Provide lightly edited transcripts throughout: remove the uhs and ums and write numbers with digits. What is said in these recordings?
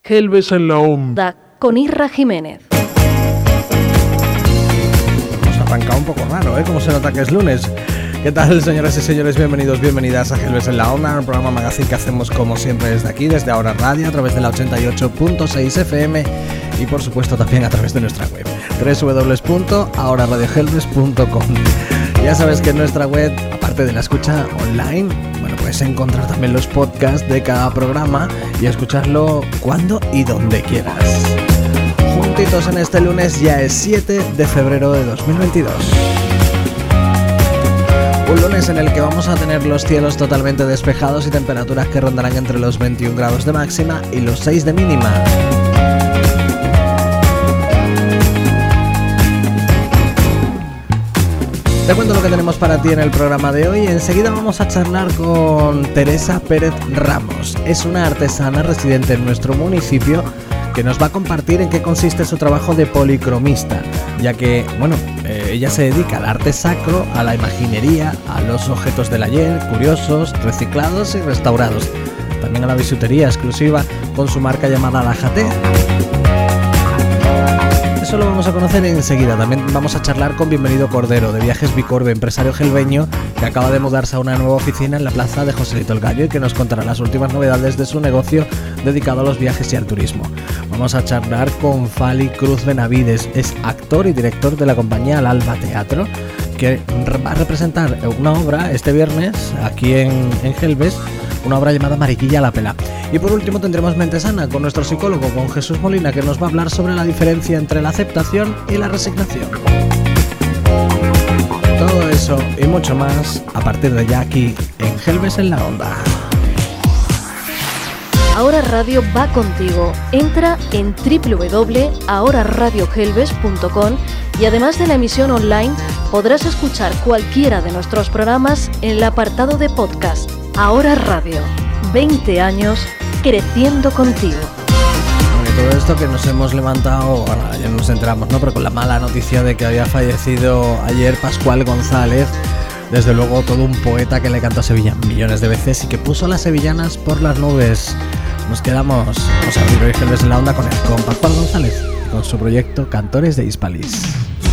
Gelbes en la onda. Con Isra Jiménez. Nos ha arrancado un poco raro, ¿eh? Como se nota que es lunes. ¿Qué tal, señoras y señores? Bienvenidos, bienvenidas a Gelbes en la onda, un programa magazine que hacemos como siempre desde aquí, desde Ahora Radio, a través de la 88.6 FM y por supuesto también a través de nuestra web, www.ahoraradiogelbes.com. Ya sabes que en nuestra web, aparte de la escucha online, puedes encontrar también los podcasts de cada programa y escucharlo cuando y donde quieras. Juntitos en este lunes, ya es 7 de febrero de 2022. Un lunes en el que vamos a tener los cielos totalmente despejados y temperaturas que rondarán entre los 21 grados de máxima y los 6 de mínima. Te cuento lo que tenemos para ti en el programa de hoy. Enseguida vamos a charlar con Teresa Pérez Ramos. Es una artesana residente en nuestro municipio que nos va a compartir en qué consiste su trabajo de policromista, ya que, ella se dedica al arte sacro, a la imaginería, a los objetos del ayer, curiosos, reciclados y restaurados. También a la bisutería exclusiva con su marca llamada La Jaté. Eso lo vamos a conocer enseguida. También vamos a charlar con Bienvenido Cordero, de Viajes Bicorbe, empresario gelbeño que acaba de mudarse a una nueva oficina en la plaza de Joselito el Gallo y que nos contará las últimas novedades de su negocio dedicado a los viajes y al turismo. Vamos a charlar con Fali Cruz Benavides, es actor y director de la compañía Al Alba Teatro, que va a representar una obra este viernes aquí en Gelbes, una obra llamada Mariquilla la Pela. Y por último tendremos Mente Sana con nuestro psicólogo, con Jesús Molina, que nos va a hablar sobre la diferencia entre la aceptación y la resignación. Todo eso y mucho más a partir de ya aquí en Gelbes en la Onda. Ahora Radio va contigo. Entra en www.ahoraradiogelbes.com y además de la emisión online podrás escuchar cualquiera de nuestros programas en el apartado de podcast. Ahora Radio, 20 años creciendo contigo. Y todo esto que nos hemos levantado, ya nos enteramos, ¿no? Pero con la mala noticia de que había fallecido ayer Pascual González, desde luego todo un poeta que le cantó a Sevilla millones de veces y que puso las sevillanas por las nubes. Vamos a abrir hoy Gelbes en la Onda con Pascual González y con su proyecto Cantores de Hispalis.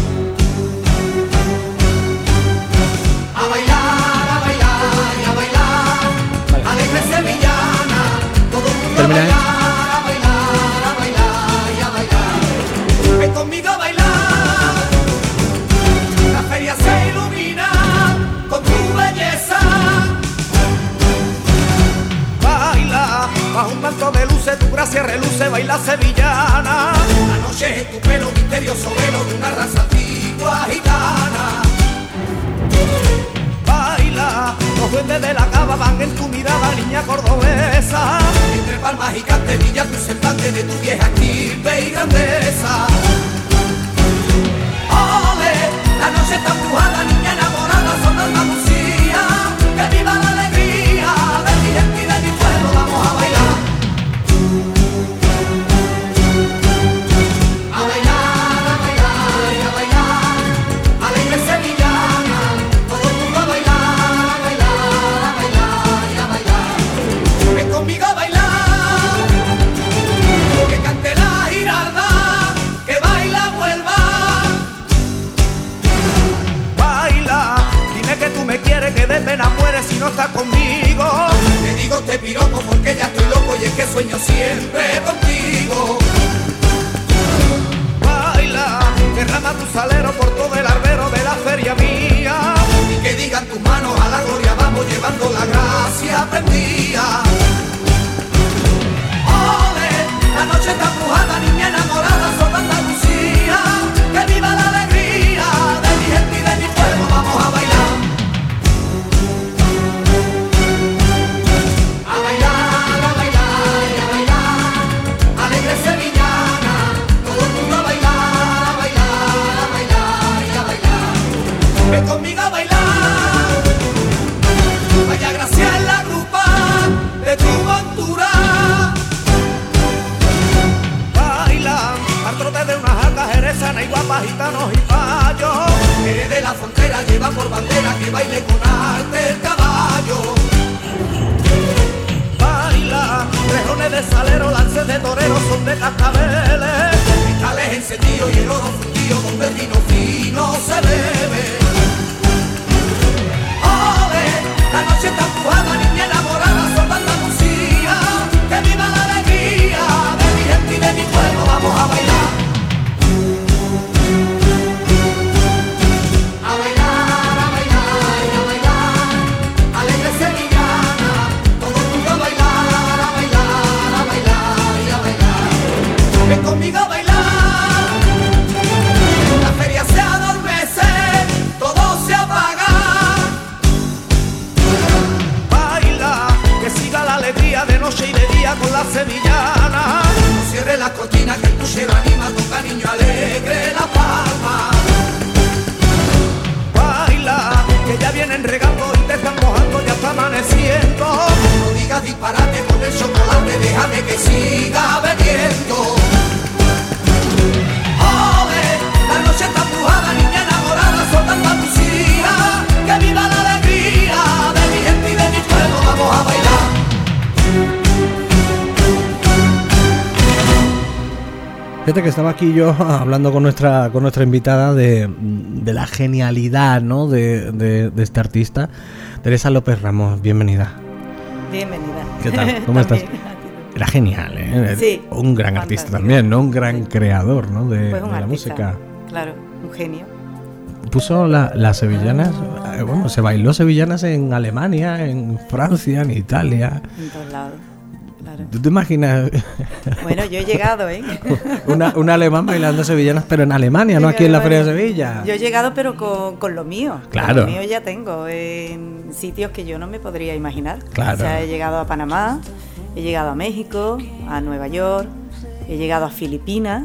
Termina, ¿eh? Ven conmigo a bailar. La feria se ilumina con tu belleza. Baila bajo un manto de luces, tu gracia reluce, baila sevillana. La noche es tu pelo misterioso, velo de una raza antigua gitana. Baila, los duendes de la cava van en tu mirada, niña cordobesa. Entre palmas y canterillas tu semblante de tu vieja estirpe y grandeza. Ole, la noche está embrujada, niña enamorada, son Andalucía. Que viva la alegría de mi gente y de mi pueblo, vamos a bailar. A bailar, a bailar, a bailar. Alegre sevillana, todo el mundo a bailar, a bailar, a bailar y a bailar. Ven conmigo a bailar. Que cante la giralda, que baila vuelva. Baila, dime que tú me quieres, que de pena mueres si no estás conmigo. Te digo te piropo porque ya estoy loco y es que sueño siempre contigo. Baila, derrama tu salero por todo el arbero de la feria mía. Y que digan tus manos a la gloria, vamos llevando la gracia prendida. La noche está embrujada, niña enamorada, son Andalucía. Que viva la alegría de mi gente y de mi pueblo, vamos a bailar. A bailar, a bailar y a bailar. Alegre sevillana, todo el mundo a bailar, a bailar, a bailar y a bailar. Ven conmigo a bailar. Vaya gracia en la grupa. cascabeles, cristales encendidos y el oro fundido donde el vino fino se bebe. ¡Ole! La noche está empujada, niña enamorada, son Andalucía, que viva la alegría de mi gente y de mi pueblo, vamos a bailar. A bailar, a bailar y a bailar, alegre sevillana, todo el mundo a bailar, a bailar, a bailar y a bailar. Ven conmigo a bailar, la feria se adormece, todo se apaga. Baila, que siga la alegría de noche y de día con la sevillana. No cierre las cortinas que el puchero anima, toca niño alegre la palma. Baila, que ya vienen regando y te están mojando, ya está amaneciendo. No digas disparate con el chocolate, déjame que siga bebiendo. ¡Ole! La noche está empujada, niña enamorada, son de Andalucía, que viva la alegría de mi gente y de mi pueblo, vamos a bailar. Fíjate que estaba aquí yo hablando con nuestra invitada de la genialidad, ¿no? de este artista, Teresa López Ramos. Bienvenida. Bienvenida. ¿Qué tal? ¿Cómo estás? También. Era genial, ¿eh? Sí. Un gran artista Fantástico. también, ¿no? Un gran creador, ¿no? De, Pues un de la artista, música. claro, un genio. Puso las sevillanas, bueno, se bailó sevillanas en Alemania, en Francia, en Italia. En todos lados, claro. ¿Tú te imaginas Bueno, yo he llegado, ¿eh? un alemán bailando sevillanas, pero en Alemania, no aquí en la Feria de Sevilla? Yo he llegado, pero con lo mío. Claro. Con lo mío ya tengo, en sitios que yo no me podría imaginar. Claro. O sea, he llegado a Panamá, he llegado a México, a Nueva York, he llegado a Filipinas.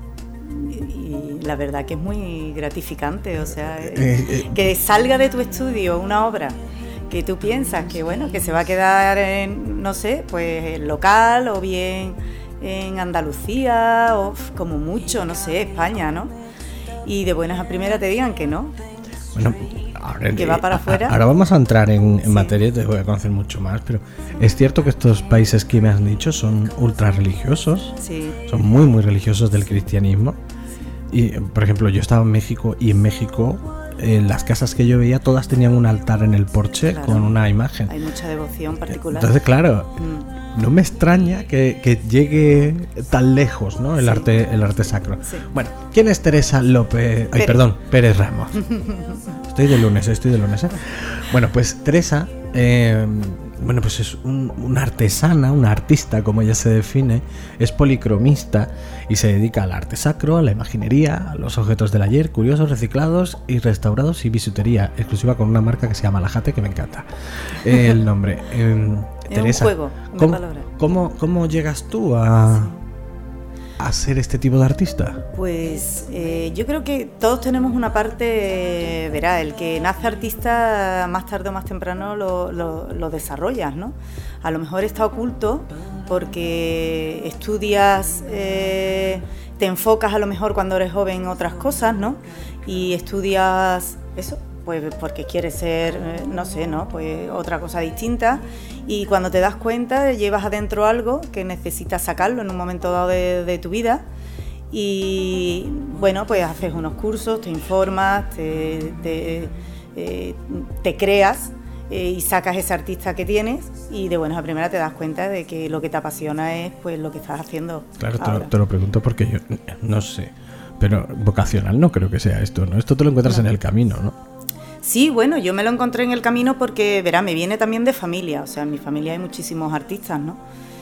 Y la verdad que es muy gratificante, o sea, que salga de tu estudio una obra que tú piensas que bueno, que se va a quedar en, no sé, pues en local o bien en Andalucía o como mucho, no sé, España, ¿no? Y de buenas a primeras te digan que no. Bueno, ahora, Que va para afuera. Ahora vamos a entrar en Sí. materia, te voy a conocer mucho más, pero es cierto que estos países que me has dicho son ultra religiosos, Sí, son muy, muy religiosos del cristianismo. Y, por ejemplo, yo estaba en México y en México las casas que yo veía todas tenían un altar en el porche Claro. con una imagen. hay mucha devoción particular. Entonces, claro, Mm, no me extraña que llegue tan lejos, ¿no? El Sí. arte sacro. Sí. Bueno, ¿quién es Teresa López? Ay, Pérez. perdón, Pérez Ramos. Estoy de lunes, ¿eh? Bueno, pues Teresa, bueno, pues es una artesana, una artista, como ella se define, es policromista y se dedica al arte sacro, a la imaginería, a los objetos del ayer, curiosos, reciclados y restaurados y bisutería, exclusiva con una marca que se llama La Jate, que me encanta el nombre. Teresa, juego de ¿cómo, palabras. cómo llegas tú a ser este tipo de artista? Pues yo creo que todos tenemos una parte, verá, el que nace artista más tarde o más temprano lo desarrollas, ¿no? A lo mejor está oculto porque estudias, te enfocas a lo mejor cuando eres joven en otras cosas, ¿no? Y estudias eso, pues porque quieres ser, no sé, ¿no? Pues otra cosa distinta. Y cuando te das cuenta, llevas adentro algo que necesitas sacarlo en un momento dado de tu vida. Y bueno, pues haces unos cursos, te informas, te creas y sacas ese artista que tienes. Y de buenas a primeras te das cuenta de que lo que te apasiona es pues lo que estás haciendo. Claro, ahora. te lo pregunto porque yo no sé, pero vocacional no creo que sea esto, ¿no? Esto te lo encuentras en el camino, ¿no? Sí, bueno, yo me lo encontré en el camino porque, verá, me viene también de familia, o sea, en mi familia hay muchísimos artistas, ¿no?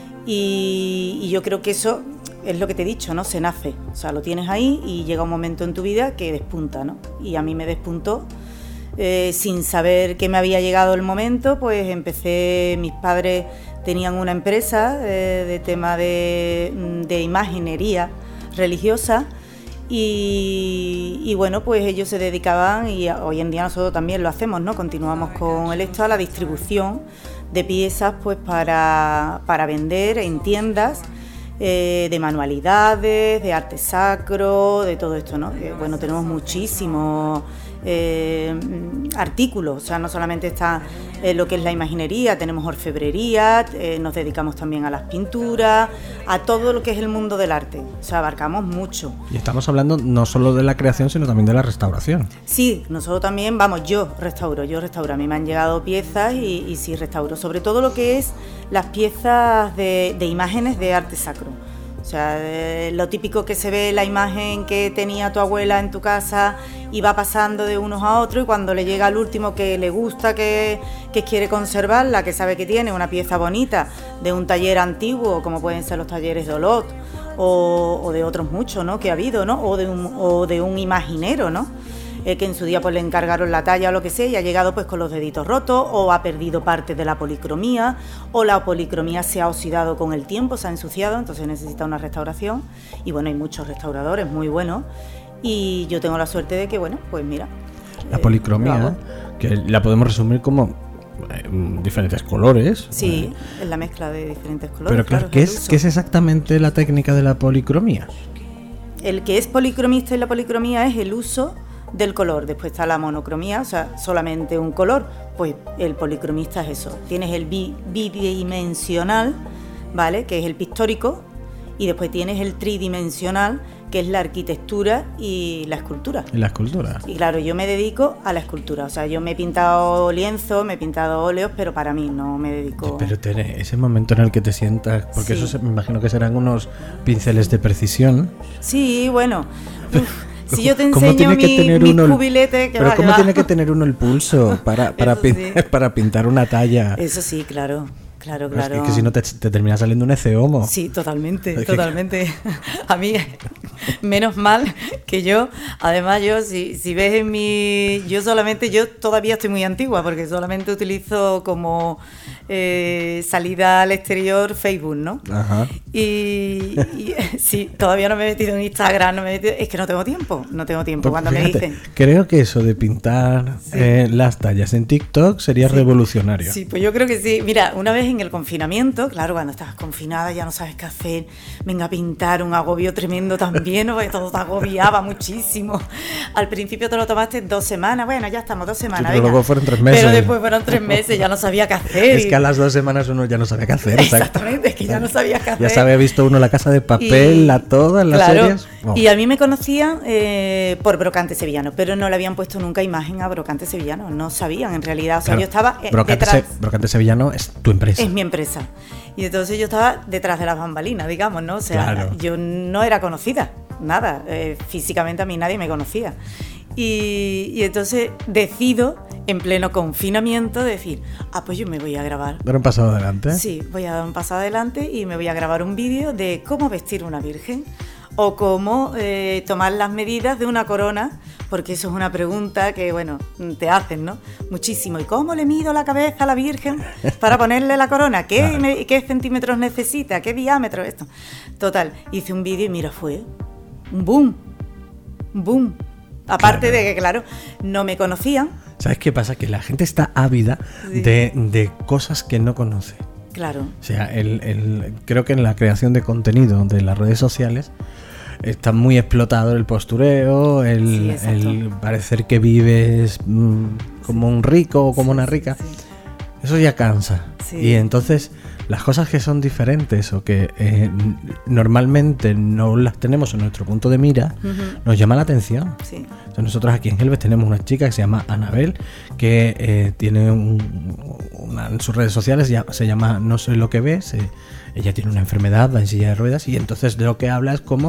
Y yo creo que eso es lo que te he dicho, ¿no? Se nace, o sea, lo tienes ahí y llega un momento en tu vida que despunta, ¿no? Y a mí me despuntó, sin saber que me había llegado el momento, pues empecé, mis padres tenían una empresa de tema de imaginería religiosa. Y bueno, pues ellos se dedicaban, y hoy en día nosotros también lo hacemos, ¿no? Continuamos con esto, a la distribución de piezas pues para vender en tiendas, de manualidades, de arte sacro, de todo esto, ¿no? Bueno, tenemos muchísimos artículos, o sea, no solamente está lo que es la imaginería, tenemos orfebrería, nos dedicamos también a las pinturas, a todo lo que es el mundo del arte, o sea, abarcamos mucho. Y estamos hablando no solo de la creación, sino también de la restauración. Sí, nosotros también, yo restauro, a mí me han llegado piezas y sí restauro, sobre todo lo que es las piezas de imágenes de arte sacro. O sea, lo típico que se ve, la imagen que tenía tu abuela en tu casa y va pasando de unos a otros, y cuando le llega al último que le gusta, que quiere conservarla, que sabe que tiene una pieza bonita de un taller antiguo, como pueden ser los talleres de Olot o de otros muchos, ¿no?, que ha habido, ¿no?, o de un imaginero, ¿no?, que en su día pues le encargaron la talla o lo que sea y ha llegado pues con los deditos rotos, o ha perdido parte de la policromía, o la policromía se ha oxidado con el tiempo, se ha ensuciado, entonces necesita una restauración. Y bueno, hay muchos restauradores muy buenos y yo tengo la suerte de que, bueno, pues mira, la policromía, que la podemos resumir como diferentes colores. Sí, es la mezcla de diferentes colores. Pero claro, ¿qué es exactamente la técnica de la policromía? El que es policromista y la policromía es el uso del color. Después está la monocromía, o sea, solamente un color. Pues el policromista es eso. Tienes el bidimensional, ¿vale?, que es el pictórico, y después tienes el tridimensional, que es la arquitectura y la escultura. Y la escultura. Y claro, yo me dedico a la escultura. O sea, yo me he pintado lienzos, me he pintado óleos, pero para mí no me dedico... Pero Tere, ese momento en el que te sientas, porque sí, eso me imagino que serán unos pinceles de precisión. Sí, bueno... Si yo te enseño mi cubilete... Pero ¿cómo tiene que tener uno el pulso para pintar una talla? Eso sí, claro. Claro. Es que si no te termina saliendo un eceomo. Sí, totalmente. A mí, menos mal que yo, además yo, si ves en mi... Yo todavía estoy muy antigua, porque solamente utilizo como salida al exterior Facebook, ¿no? Ajá. Y sí, todavía no me he metido en Instagram, es que no tengo tiempo. Pues cuando fíjate, me dicen... Creo que eso de pintar las tallas en TikTok sería revolucionario. Sí, pues yo creo que sí. Mira, una vez en el confinamiento, claro, cuando estás confinada ya no sabes qué hacer, venga a pintar, un agobio tremendo también, porque todo te agobiaba muchísimo. Al principio te lo tomaste 2 semanas, bueno, ya estamos 2 semanas. Sí, pero luego fueron 3 meses. Pero después fueron 3 meses, ya no sabía qué hacer. Es que a las 2 semanas uno ya no sabía qué hacer. Exactamente, es que ya no sabía qué hacer. Ya se había visto uno La Casa de Papel, todas las series. Oh. Y a mí me conocían por Brocante Sevillano, pero no le habían puesto nunca imagen a Brocante Sevillano, no sabían en realidad. O sea, claro, yo estaba Brocante Sevillano es tu empresa. Es mi empresa. Y entonces yo estaba detrás de las bambalinas, digamos, ¿no? O sea, claro, yo no era conocida, nada. Físicamente a mí nadie me conocía. Y entonces decido, en pleno confinamiento, decir, pues yo me voy a grabar. ¿Dar un paso adelante? Sí, voy a dar un paso adelante y me voy a grabar un vídeo de cómo vestir una virgen o cómo tomar las medidas de una corona, porque eso es una pregunta que, bueno, te hacen, ¿no? Muchísimo. ¿Y cómo le mido la cabeza a la virgen para ponerle la corona? ¿Qué centímetros necesita? ¿Qué diámetro? Esto. Total, hice un vídeo y mira, fue un boom. Aparte de que, claro, no me conocían. ¿Sabes qué pasa? Que la gente está ávida de cosas que no conoce. Claro. O sea, creo que en la creación de contenido de las redes sociales está muy explotado el postureo, el parecer que vives como un rico o como una rica. Sí. Eso ya cansa. Sí. Y entonces las cosas que son diferentes o que normalmente no las tenemos en nuestro punto de mira, nos llama la atención. Sí. Entonces nosotros aquí en Gelbes tenemos una chica que se llama Anabel, que tiene en sus redes sociales se llama No soy lo que ves. Ella tiene una enfermedad, va en silla de ruedas, y entonces de lo que habla es como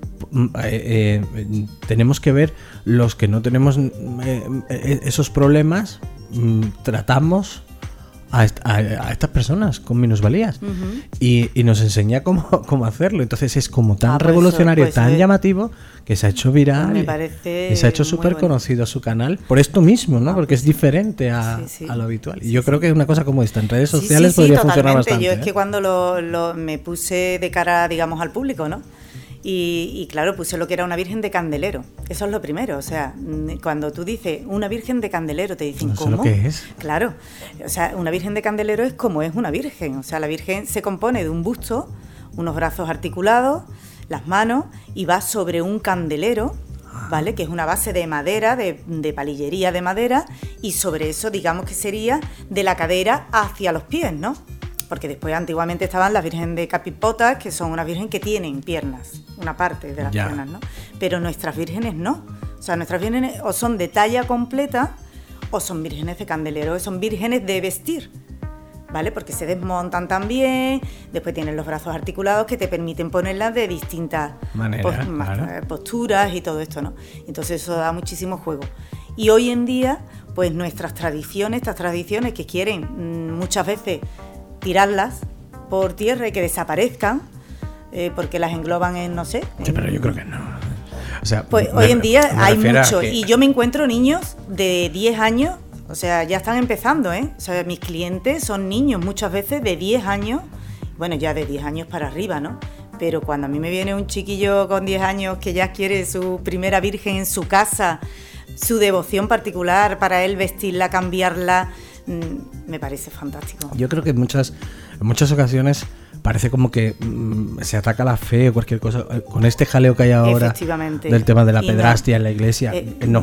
tenemos que ver los que no tenemos esos problemas, tratamos a estas personas con minusvalías y nos enseña cómo hacerlo. Entonces es como tan revolucionario, tan llamativo, que se ha hecho viral. Me parece y se ha hecho súper conocido su canal por esto mismo, ¿no? Porque es diferente a lo habitual. Y yo creo que una cosa como esta en redes sociales podría funcionar bastante. Yo es que cuando me puse de cara, digamos, al público, ¿no? Y claro, puse lo que era una virgen de candelero. Eso es lo primero. O sea, cuando tú dices una virgen de candelero, te dicen, ¿cómo? No sé lo que es. Claro. O sea, una virgen de candelero es como es una virgen. O sea, la virgen se compone de un busto, unos brazos articulados, las manos, y va sobre un candelero ¿vale? Que es una base de madera, de palillería de madera, y sobre eso, digamos que sería de la cadera hacia los pies, ¿no? Porque después antiguamente estaban las virgen de Capipotas, que son unas virgen que tienen piernas, una parte de las piernas, ¿no? Pero nuestras vírgenes no. O sea, nuestras vírgenes o son de talla completa o son vírgenes de candelero, o son vírgenes de vestir, ¿vale? Porque se desmontan también, después tienen los brazos articulados que te permiten ponerlas de distintas posturas y todo esto, ¿no? Entonces eso da muchísimo juego. Y hoy en día, pues nuestras tradiciones, estas tradiciones que quieren muchas veces tirarlas por tierra y que desaparezcan, porque las engloban en, no sé... Sí, pero yo creo que no. O sea, pues hoy en día hay mucho, y yo me encuentro niños de 10 años, o sea, ya están empezando, ¿eh? O sea, mis clientes son niños muchas veces de 10 años, bueno, ya de 10 años para arriba, ¿no? Pero cuando a mí me viene un chiquillo con 10 años que ya quiere su primera virgen en su casa, su devoción particular para él vestirla, cambiarla... me parece fantástico. Yo creo que en muchas ocasiones parece como que se ataca la fe o cualquier cosa con este jaleo que hay ahora del tema de la pedrastia en la iglesia. No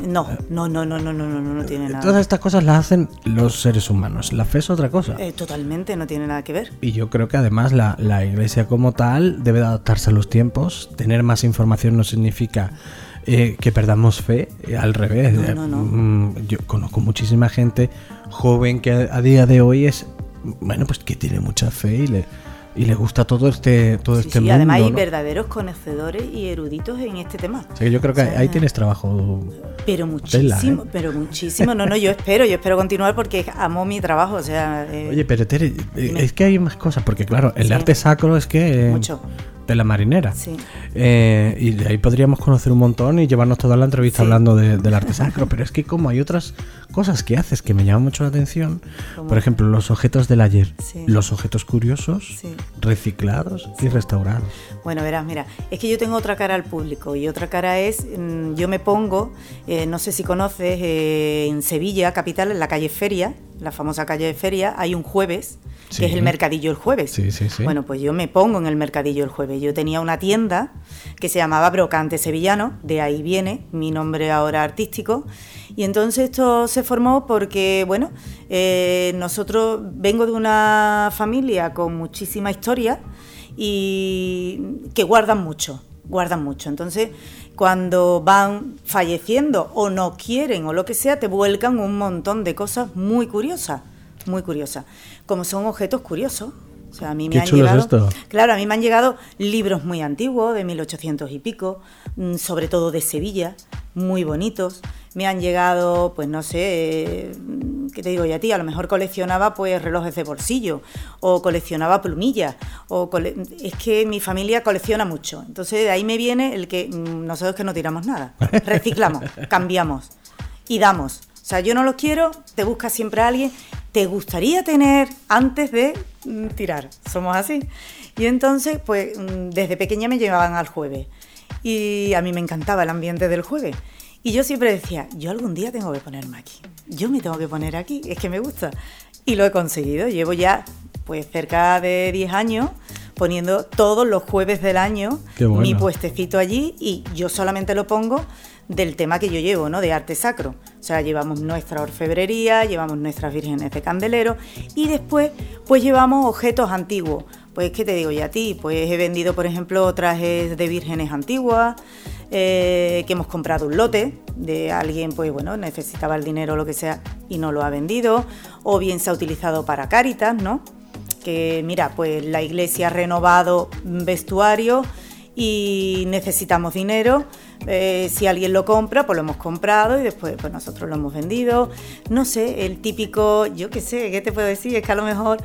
tiene nada. Todas estas cosas las hacen los seres humanos. La fe es otra cosa. Totalmente, no tiene nada que ver. Y yo creo que además la iglesia como tal debe de adaptarse a los tiempos. Tener más información no significa que perdamos fe, al revés. No. Yo conozco muchísima gente joven que a día de hoy es, bueno, pues que tiene mucha fe y le gusta todo este mundo. Además hay ¿no? verdaderos conocedores y eruditos en este tema. O sea, yo creo que ahí tienes trabajo. Pero muchísimo, pero muchísimo. No, yo espero continuar porque amo mi trabajo. O sea, oye, pero Tere, es que hay más cosas, porque claro, el arte sacro es que... mucho. De la marinera. Sí. Y de ahí podríamos conocer un montón y llevarnos toda la entrevista hablando del arte sacro. Pero es que como hay otras cosas que haces que me llaman mucho la atención, por ejemplo, los objetos del ayer, los objetos curiosos, reciclados y restaurados. Bueno, verás, mira, es que yo tengo otra cara al público y otra cara es, yo me pongo, no sé si conoces, en Sevilla, capital, en la calle Feria, la famosa calle Feria, hay un jueves, que es el mercadillo el jueves. Sí. Bueno, pues yo me pongo en el mercadillo el jueves. Yo tenía una tienda que se llamaba Brocante Sevillano, de ahí viene mi nombre ahora artístico. Y entonces esto se formó porque, bueno, nosotros vengo de una familia con muchísima historia y que guardan mucho. Entonces, cuando van falleciendo o no quieren o lo que sea, te vuelcan un montón de cosas muy curiosas, como son objetos curiosos. O sea, a mí me han llegado, esto. Claro, a mí me han llegado libros muy antiguos, de 1800 y pico, sobre todo de Sevilla, muy bonitos. Me han llegado, pues no sé, ¿qué te digo yo a ti? A lo mejor coleccionaba pues relojes de bolsillo, o coleccionaba plumillas, es que mi familia colecciona mucho. Entonces de ahí me viene el que nosotros que no tiramos nada, reciclamos, cambiamos y damos. O sea, yo no los quiero, te busca siempre a alguien, te gustaría tener antes de tirar, somos así. Y entonces, pues desde pequeña me llevaban al jueves y a mí me encantaba el ambiente del jueves. Y yo siempre decía, yo algún día tengo que ponerme aquí, yo me tengo que poner aquí, es que me gusta. Y lo he conseguido, llevo ya pues cerca de 10 años poniendo todos los jueves del año mi puestecito allí y yo solamente lo pongo del tema que yo llevo, ¿no? De arte sacro. O sea, llevamos nuestra orfebrería, llevamos nuestras vírgenes de candelero y después pues llevamos objetos antiguos. Pues, ¿qué te digo yo a ti? Pues he vendido, por ejemplo, trajes de vírgenes antiguas, que hemos comprado un lote de alguien, pues bueno, necesitaba el dinero o lo que sea y no lo ha vendido, o bien se ha utilizado para Cáritas, ¿no? Que mira, pues la iglesia ha renovado vestuario y necesitamos dinero, si alguien lo compra, pues lo hemos comprado y después pues nosotros lo hemos vendido. No sé, el típico, yo qué sé, ¿qué te puedo decir? Es que a lo mejor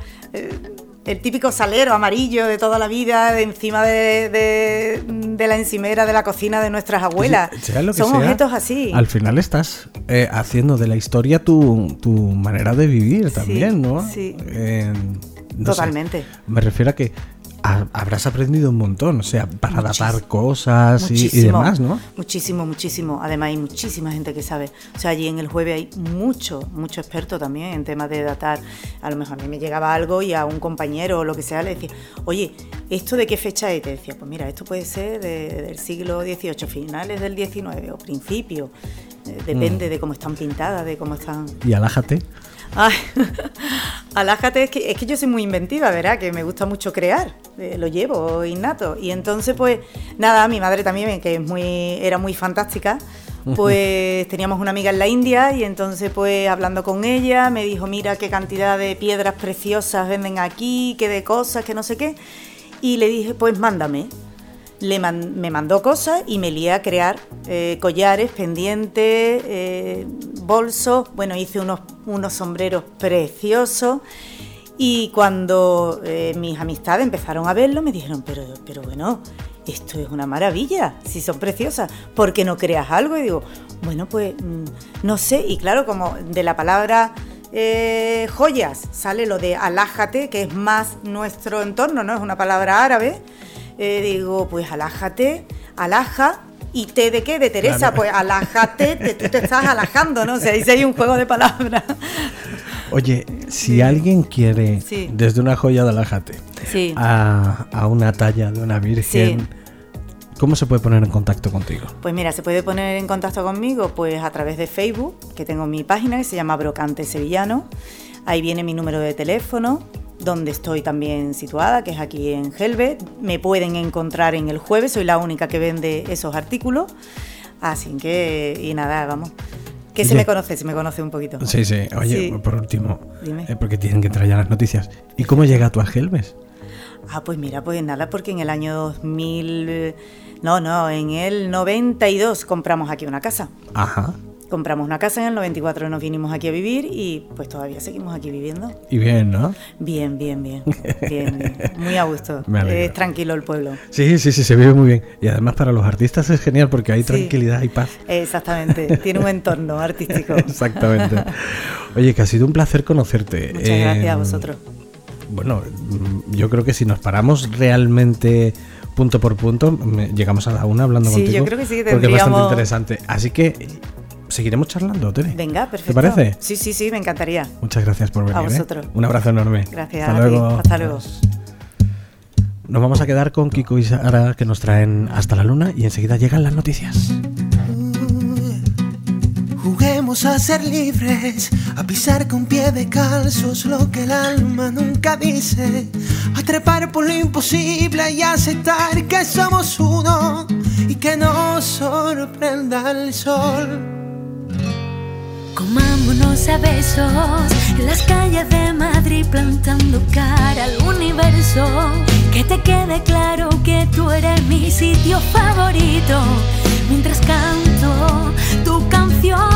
el típico salero amarillo de toda la vida de encima de la encimera de la cocina de nuestras abuelas. Sea lo que son sea, objetos así. Al final estás haciendo de la historia tu manera de vivir también, ¿no? Sí, no totalmente. Sé, me refiero a que habrás aprendido un montón, o sea, para adaptar cosas y demás, ¿no? Muchísimo. Además hay muchísima gente que sabe. O sea, allí en el jueves hay mucho experto también en temas de datar. A lo mejor a mí me llegaba algo y a un compañero o lo que sea le decía, oye, ¿esto de qué fecha es? Te decía, pues mira, esto puede ser del siglo XVIII, finales del XIX o principio. Depende de cómo están pintadas, de cómo están... ¿Y alájate? Ay, alájate, es que yo soy muy inventiva, ¿verdad? Que me gusta mucho crear, lo llevo innato. Y entonces, pues, nada, mi madre también, que era muy fantástica, pues teníamos una amiga en la India y entonces, pues, hablando con ella, me dijo, mira qué cantidad de piedras preciosas venden aquí, qué de cosas, que no sé qué. Y le dije, pues, mándame. Me mandó cosas y me lié a crear collares, pendientes, bolsos. Bueno, hice unos sombreros preciosos y cuando mis amistades empezaron a verlo me dijeron, pero bueno, esto es una maravilla, si son preciosas, ¿por qué no creas algo? Y digo, bueno, pues no sé. Y claro, como de la palabra joyas sale lo de alájate, que es más nuestro entorno, ¿no? Es una palabra árabe. Digo, pues alájate, alaja, ¿y té de qué? De Teresa, claro. Pues alájate, tú te estás alajando, ¿no? O sea, ahí hay un juego de palabras. Oye, si alguien quiere, desde una joya de alájate a una talla de una virgen, ¿cómo se puede poner en contacto contigo? Pues mira, se puede poner en contacto conmigo pues a través de Facebook, que tengo mi página que se llama Brocante Sevillano. Ahí viene mi número de teléfono, donde estoy también situada, que es aquí en Gelbe. Me pueden encontrar en El Jueves, soy la única que vende esos artículos. Así que, y nada, vamos. Que se me conoce un poquito. Sí. Oye, por último, dime. Porque tienen que entrar ya las noticias. ¿Y cómo llega tú a Gelbes? Pues mira, pues nada, porque en el año 2000... en el 92 compramos aquí una casa. Ajá. Compramos una casa, en el 94 nos vinimos aquí a vivir y pues todavía seguimos aquí viviendo. Y bien, ¿no? Bien. Muy a gusto. Es tranquilo el pueblo. Sí, se vive muy bien. Y además para los artistas es genial porque hay tranquilidad y paz. Exactamente, tiene un entorno artístico. Exactamente. Oye, que ha sido un placer conocerte. Muchas gracias a vosotros. Bueno, yo creo que si nos paramos realmente punto por punto, llegamos a la una hablando contigo. Sí, yo creo que sí, que tendríamos... Porque es bastante interesante. Así que... seguiremos charlando, Tere. Venga, perfecto. ¿Te parece? Sí, me encantaría. Muchas gracias por venir. A vosotros. Un abrazo enorme. Gracias. Hasta luego. Hasta luego. Nos vamos a quedar con Kiko y Sara, que nos traen Hasta la Luna, y enseguida llegan las noticias. Juguemos a ser libres, a pisar con pie de calzos lo que el alma nunca dice, a trepar por lo imposible y aceptar que somos uno y que nos sorprenda el sol. Comámonos a besos en las calles de Madrid, plantando cara al universo. Que te quede claro que tú eres mi sitio favorito, mientras canto tu canción.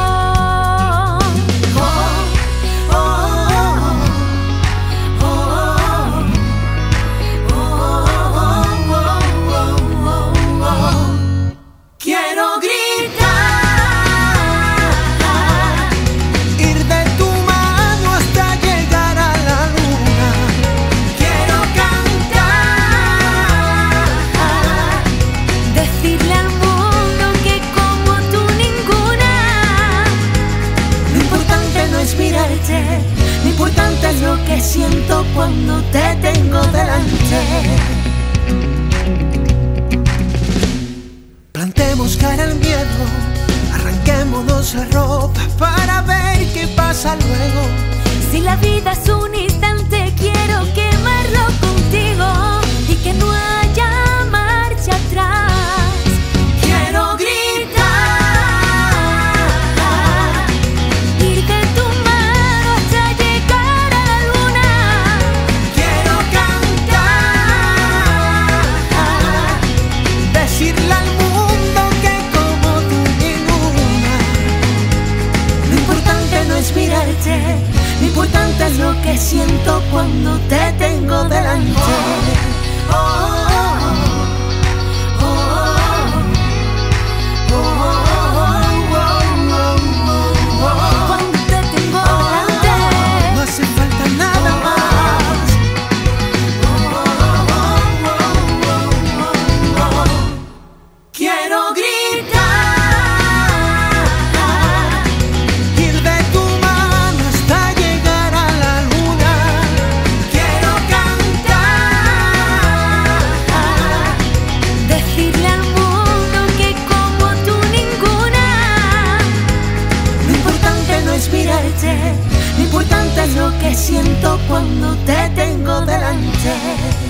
Quiero gritar. Decirle al mundo que como tú ninguna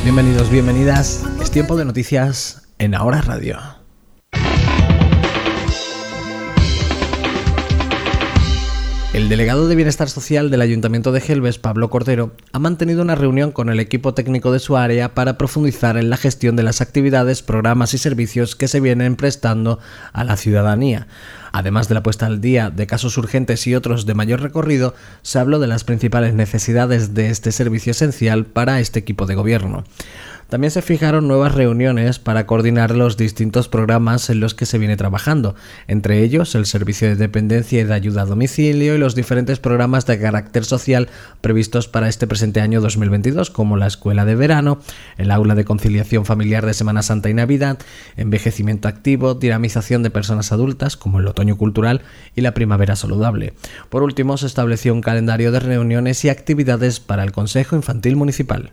Bienvenidos, bienvenidas. Es tiempo de noticias en Ahora Radio. El delegado de Bienestar Social del Ayuntamiento de Gelbes, Pablo Cordero, ha mantenido una reunión con el equipo técnico de su área para profundizar en la gestión de las actividades, programas y servicios que se vienen prestando a la ciudadanía. Además de la puesta al día de casos urgentes y otros de mayor recorrido, se habló de las principales necesidades de este servicio esencial para este equipo de gobierno. También se fijaron nuevas reuniones para coordinar los distintos programas en los que se viene trabajando, entre ellos el servicio de dependencia y de ayuda a domicilio y los diferentes programas de carácter social previstos para este presente año 2022, como la escuela de verano, el aula de conciliación familiar de Semana Santa y Navidad, envejecimiento activo, dinamización de personas adultas, como el otoño cultural y la primavera saludable. Por último, se estableció un calendario de reuniones y actividades para el Consejo Infantil Municipal.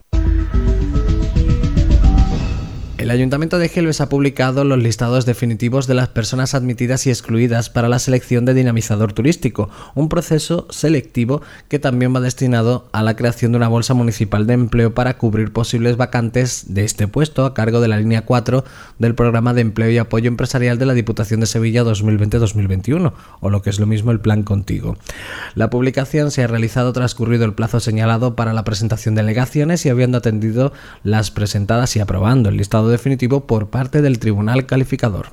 El Ayuntamiento de Gelbes ha publicado los listados definitivos de las personas admitidas y excluidas para la selección de dinamizador turístico, un proceso selectivo que también va destinado a la creación de una bolsa municipal de empleo para cubrir posibles vacantes de este puesto a cargo de la línea 4 del Programa de Empleo y Apoyo Empresarial de la Diputación de Sevilla 2020-2021, o lo que es lo mismo el Plan Contigo. La publicación se ha realizado transcurrido el plazo señalado para la presentación de alegaciones y habiendo atendido las presentadas y aprobando el listado definitivo por parte del Tribunal Calificador.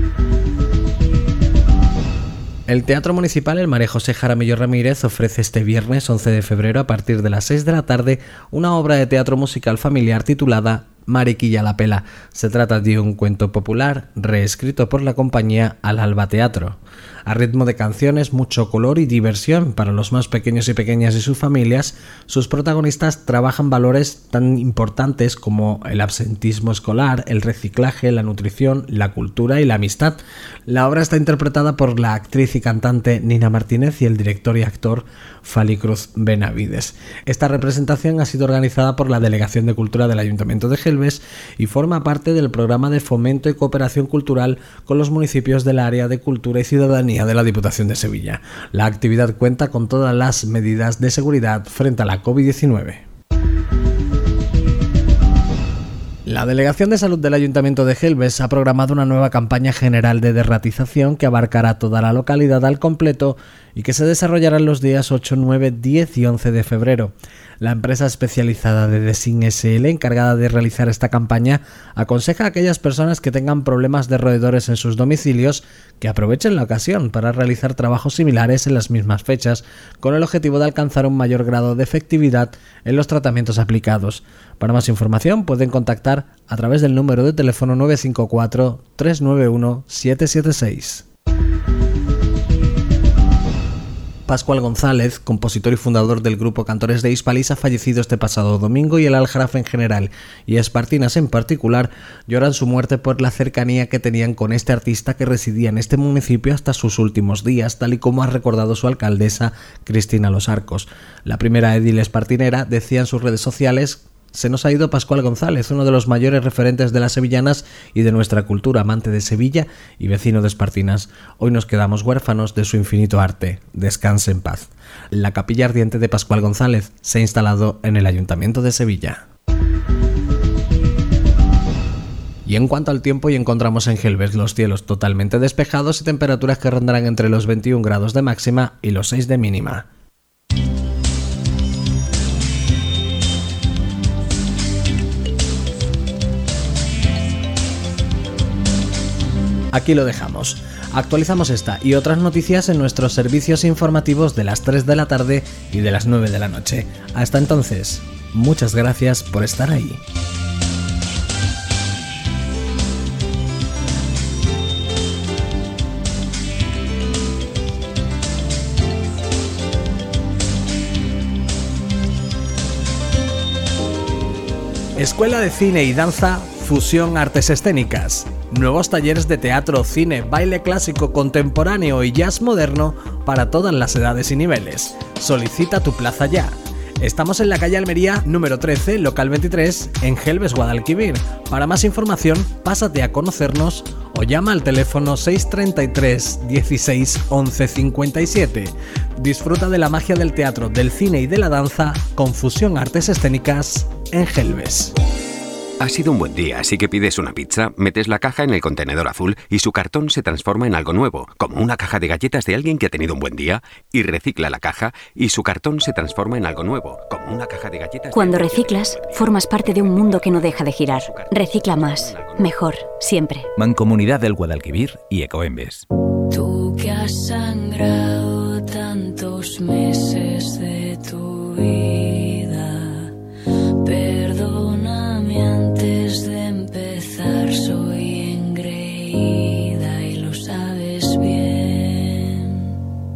El Teatro Municipal El María José Jaramillo Ramírez ofrece este viernes 11 de febrero a partir de las 6 de la tarde una obra de teatro musical familiar titulada Mariquilla la Pela. Se trata de un cuento popular reescrito por la compañía Al Alba Teatro. A ritmo de canciones, mucho color y diversión para los más pequeños y pequeñas y sus familias, sus protagonistas trabajan valores tan importantes como el absentismo escolar, el reciclaje, la nutrición, la cultura y la amistad. La obra está interpretada por la actriz y cantante Nina Martínez y el director y actor Fali Cruz Benavides. Esta representación ha sido organizada por la Delegación de Cultura del Ayuntamiento de Gelbes y forma parte del programa de fomento y cooperación cultural con los municipios del área de cultura y ciudadanía de la Diputación de Sevilla. La actividad cuenta con todas las medidas de seguridad frente a la COVID-19. La Delegación de Salud del Ayuntamiento de Gelbes ha programado una nueva campaña general de derratización que abarcará toda la localidad al completo y que se desarrollará en los días 8, 9, 10 y 11 de febrero. La empresa especializada de Design SL, encargada de realizar esta campaña, aconseja a aquellas personas que tengan problemas de roedores en sus domicilios que aprovechen la ocasión para realizar trabajos similares en las mismas fechas, con el objetivo de alcanzar un mayor grado de efectividad en los tratamientos aplicados. Para más información pueden contactar a través del número de teléfono 954 391 776. Pascual González, compositor y fundador del grupo Cantores de Hispalis, ha fallecido este pasado domingo y el Aljarafe en general, y Espartinas en particular, lloran su muerte por la cercanía que tenían con este artista que residía en este municipio hasta sus últimos días, tal y como ha recordado su alcaldesa Cristina Los Arcos. La primera edil espartinera decía en sus redes sociales: se nos ha ido Pascual González, uno de los mayores referentes de las sevillanas y de nuestra cultura, amante de Sevilla y vecino de Espartinas. Hoy nos quedamos huérfanos de su infinito arte. Descanse en paz. La capilla ardiente de Pascual González se ha instalado en el Ayuntamiento de Sevilla. Y en cuanto al tiempo, hoy encontramos en Gelbes los cielos totalmente despejados y temperaturas que rondarán entre los 21 grados de máxima y los 6 de mínima. Aquí lo dejamos. Actualizamos esta y otras noticias en nuestros servicios informativos de las 3 de la tarde y de las 9 de la noche. Hasta entonces, muchas gracias por estar ahí. Escuela de Cine y Danza Fusión Artes Escénicas. Nuevos talleres de teatro, cine, baile clásico, contemporáneo y jazz moderno para todas las edades y niveles. Solicita tu plaza ya. Estamos en la calle Almería, número 13, local 23, en Gelbes, Guadalquivir. Para más información, pásate a conocernos o llama al teléfono 633 16 11 57. Disfruta de la magia del teatro, del cine y de la danza con Fusión Artes Escénicas en Gelbes. Ha sido un buen día, así que pides una pizza, metes la caja en el contenedor azul y su cartón se transforma en algo nuevo, como una caja de galletas de alguien que ha tenido un buen día, y recicla la caja y su cartón se transforma en algo nuevo, como una caja de galletas. Cuando reciclas, formas parte de un mundo que no deja de girar. Recicla más, mejor, siempre. Mancomunidad del Guadalquivir y Ecoembes. Tú que has sangrado tantos meses de tu vida, perdóname antes de empezar, soy engreída y lo sabes bien.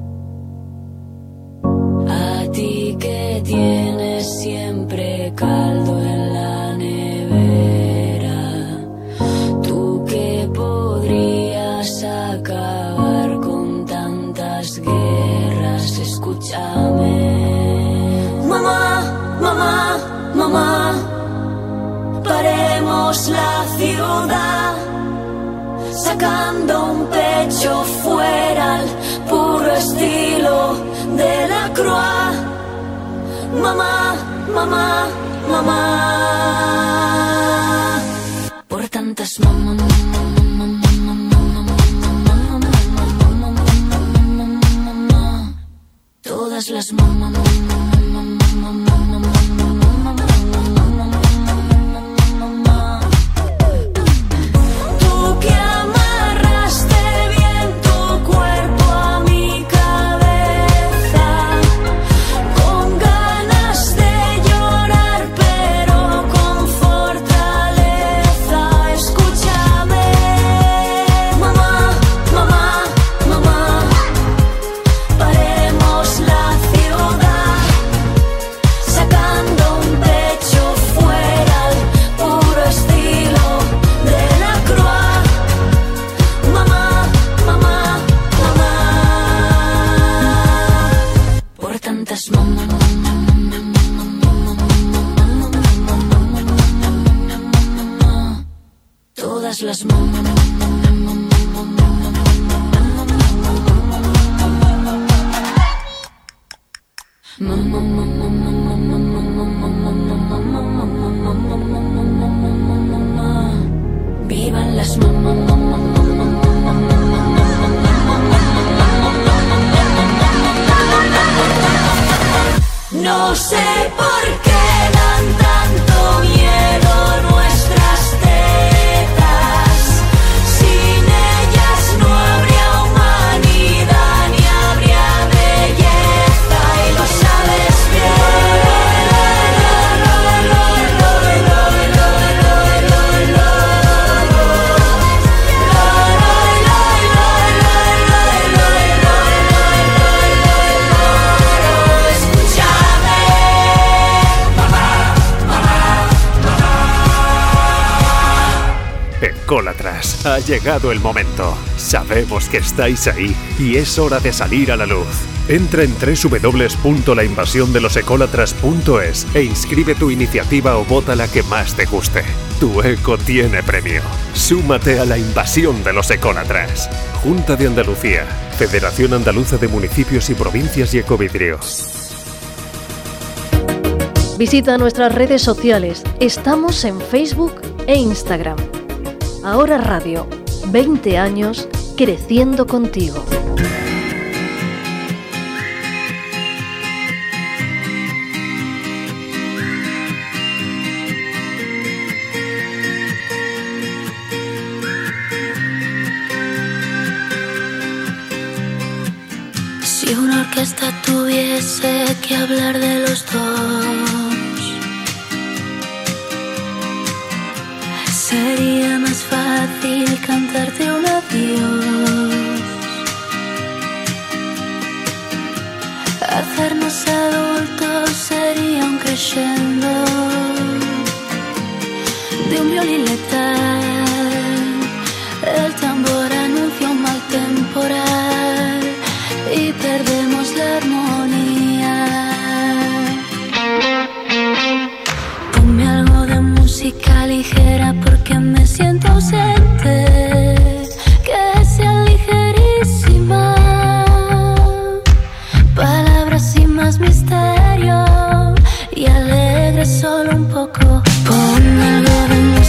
A ti que tienes siempre caldo en la nevera, tú que podrías acabar con tantas guerras, escúchame. Mamá, mamá, mamá, paremos la ciudad, sacando un pecho fuera al puro estilo de la Croix. Mamá, mamá, mamá, por tantas mamás. Todas las mamás. Tú que amarraste bien tu cuerpo a mi cabeza, con ganas de llorar pero con fortaleza, escúchame. Mamá, mamá, mamá, paremos la ciudad, sacando un pecho fuera al puro estilo de la Croix. Mamá, mamá, mamá, por tantas mamás. Todas las mamás. Vivan las mamás. No sé por qué dan tanto miedo nuestras tetas. Sin ellas no habría humanidad ni habría belleza, y lo sabes Ecólatras, ha llegado el momento. Sabemos que estáis ahí y es hora de salir a la luz. Entra en www.lainvasiondelosecólatras.es e inscribe tu iniciativa o vota la que más te guste. Tu eco tiene premio. Súmate a la invasión de los ecólatras. Junta de Andalucía, Federación Andaluza de Municipios y Provincias y Ecovidrio. Visita nuestras redes sociales. Estamos en Facebook e Instagram. Ahora Radio, 20 años creciendo contigo. Si una orquesta tuviese que hablar de los dos, sería más fácil cantarte un adiós. Hacernos adultos sería un crescendo de un violín letal. El tambor anuncia un mal temporal y perdemos la armonía. Ponme algo de música ligera porque me siento ausente, que sea ligerísima, palabras sin más misterio y alegre solo un poco. Ponme algo de música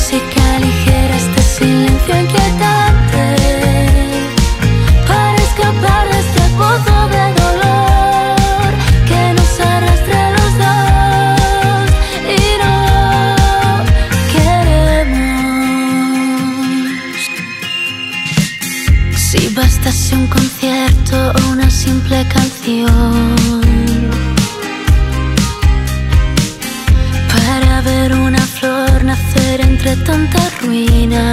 un concierto o una simple canción, para ver una flor nacer entre tanta ruina.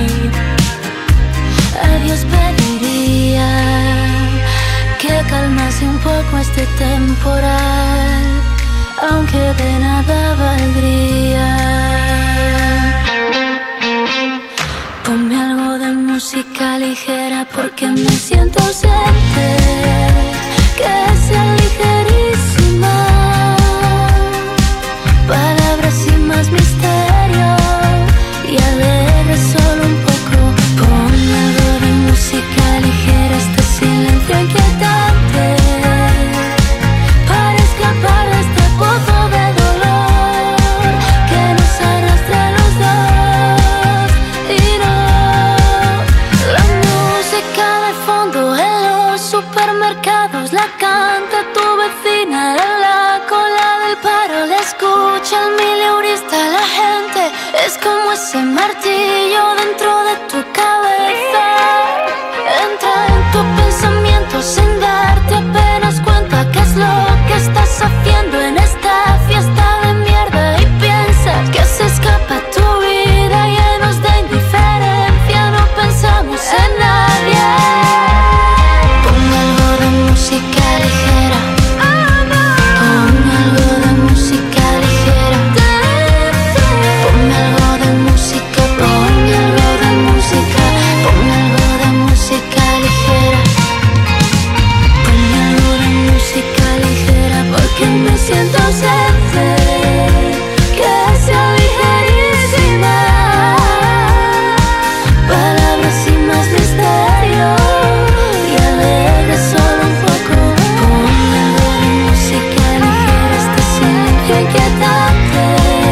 A Dios pediría que calmase un poco este temporal, aunque de nada valdría. Ponme algo de música ligera porque me siento ausente, que sea ligerísima, palabras sin más misterio y alegre solo un poco. Ponme algo de música ligera, este silencio inquietante, para escapar de este pozo de dolor que nos arrastra a los dos. Y no, la música de fondo en los supermercados la canta tu vecina en la cola del paro, la escucha el mileurista. La gente es como ese martillo dentro de tu cabeza, entra en tu pensamiento sin darte apenas cuenta qué es lo que estás haciendo en esta fiesta de mierda, y piensas que se escapa tu vida llenos de indiferencia, no pensamos en nadie. Pon algo de música ligera, pon algo de música ligera, pon algo de música, pon algo de música, pon algo de música ligera, pon algo de música ligera porque me siento ausente, que sea ligerísima, palabras sin más misterio y alegre solo un poco. Pon algo de música ligera, este silencio inquietante,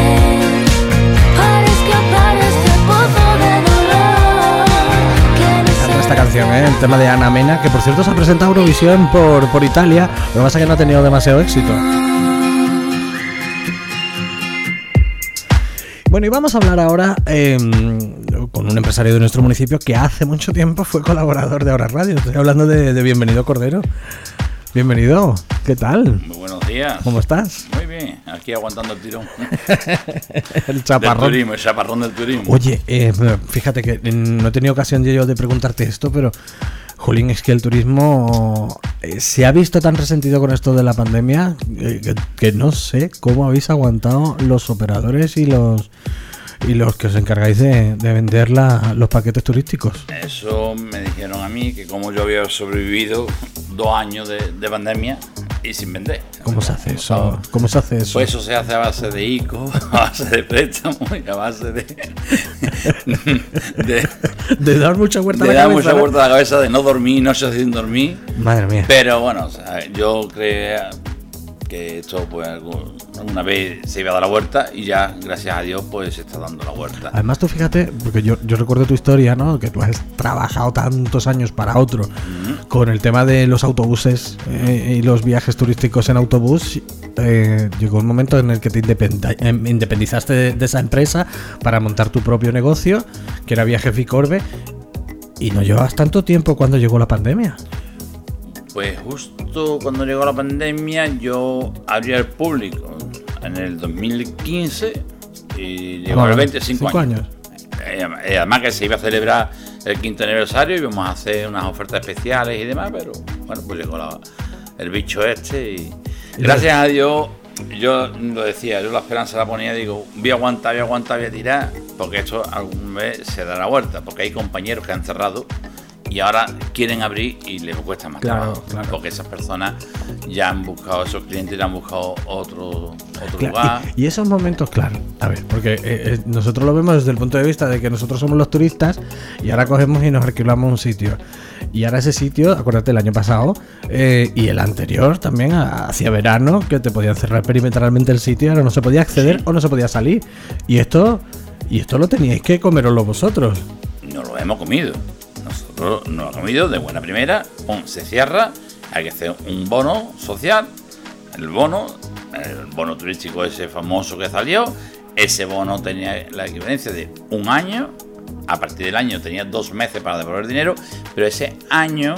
para escapar de este pozo de dolor que nos Me encanta esta canción, el tema de Ana Mena, que por cierto se ha presentado a Eurovisión por Italia, lo que pasa es que no ha tenido demasiado éxito. Bueno, y vamos a hablar ahora con un empresario de nuestro municipio que hace mucho tiempo fue colaborador de Ahora Radio. Estoy hablando de Bienvenido Cordero. Bienvenido, ¿qué tal? Muy buenos días. ¿Cómo estás? Muy bien, aquí aguantando el tirón. El chaparrón. El chaparrón del turismo. Oye, fíjate que no he tenido ocasión yo de preguntarte esto, pero jolín, es que el turismo se ha visto tan resentido con esto de la pandemia que no sé cómo habéis aguantado los operadores y los que os encargáis de vender los paquetes turísticos. Eso me dijeron a mí, que como yo había sobrevivido 2 años de pandemia y sin vender. ¿Cómo se hace eso? ¿Cómo se hace eso? Pues eso se hace a base de ICO, a base de préstamo y a base de dar mucha vuelta a la cabeza. De dar mucha vuelta a la cabeza, de no dormir, noches sin dormir. Madre mía. Pero bueno, o sea, yo creía que esto pues una vez se iba a dar la vuelta y ya, gracias a Dios, pues se está dando la vuelta. Además tú fíjate, porque yo recuerdo tu historia, ¿no? Que tú has trabajado tantos años para otro con el tema de los autobuses y los viajes turísticos en autobús. Llegó un momento en el que te independizaste de esa empresa para montar tu propio negocio, que era Viajes Bicorbe, y no llevabas tanto tiempo cuando llegó la pandemia. Pues justo cuando llegó la pandemia yo abrí al público en el 2015 y llegó a los 25 años. Además que se iba a celebrar el 5º aniversario y íbamos a hacer unas ofertas especiales y demás, pero bueno, pues llegó el bicho este y gracias a Dios, yo lo decía, yo la esperanza la ponía, digo, voy a aguantar, voy a tirar, porque esto alguna vez se da la vuelta, porque hay compañeros que han cerrado y ahora quieren abrir y les cuesta más trabajo, porque esas personas ya han buscado, esos clientes ya han buscado otro lugar. Y esos momentos, claro, a ver, porque nosotros lo vemos desde el punto de vista de que nosotros somos los turistas y ahora cogemos y nos alquilamos un sitio. Y ahora ese sitio, acuérdate, el año pasado y el anterior también, hacia verano, que te podían cerrar perimetralmente el sitio, ahora no se podía acceder o no se podía salir. Y esto lo teníais que comeroslo vosotros. No lo hemos comido. Nosotros no lo hemos comido de buena primera. Se cierra, hay que hacer un bono social. El bono turístico ese famoso que salió. Ese bono tenía la equivalencia de 1 año. A partir del año tenía 2 meses para devolver dinero, pero ese año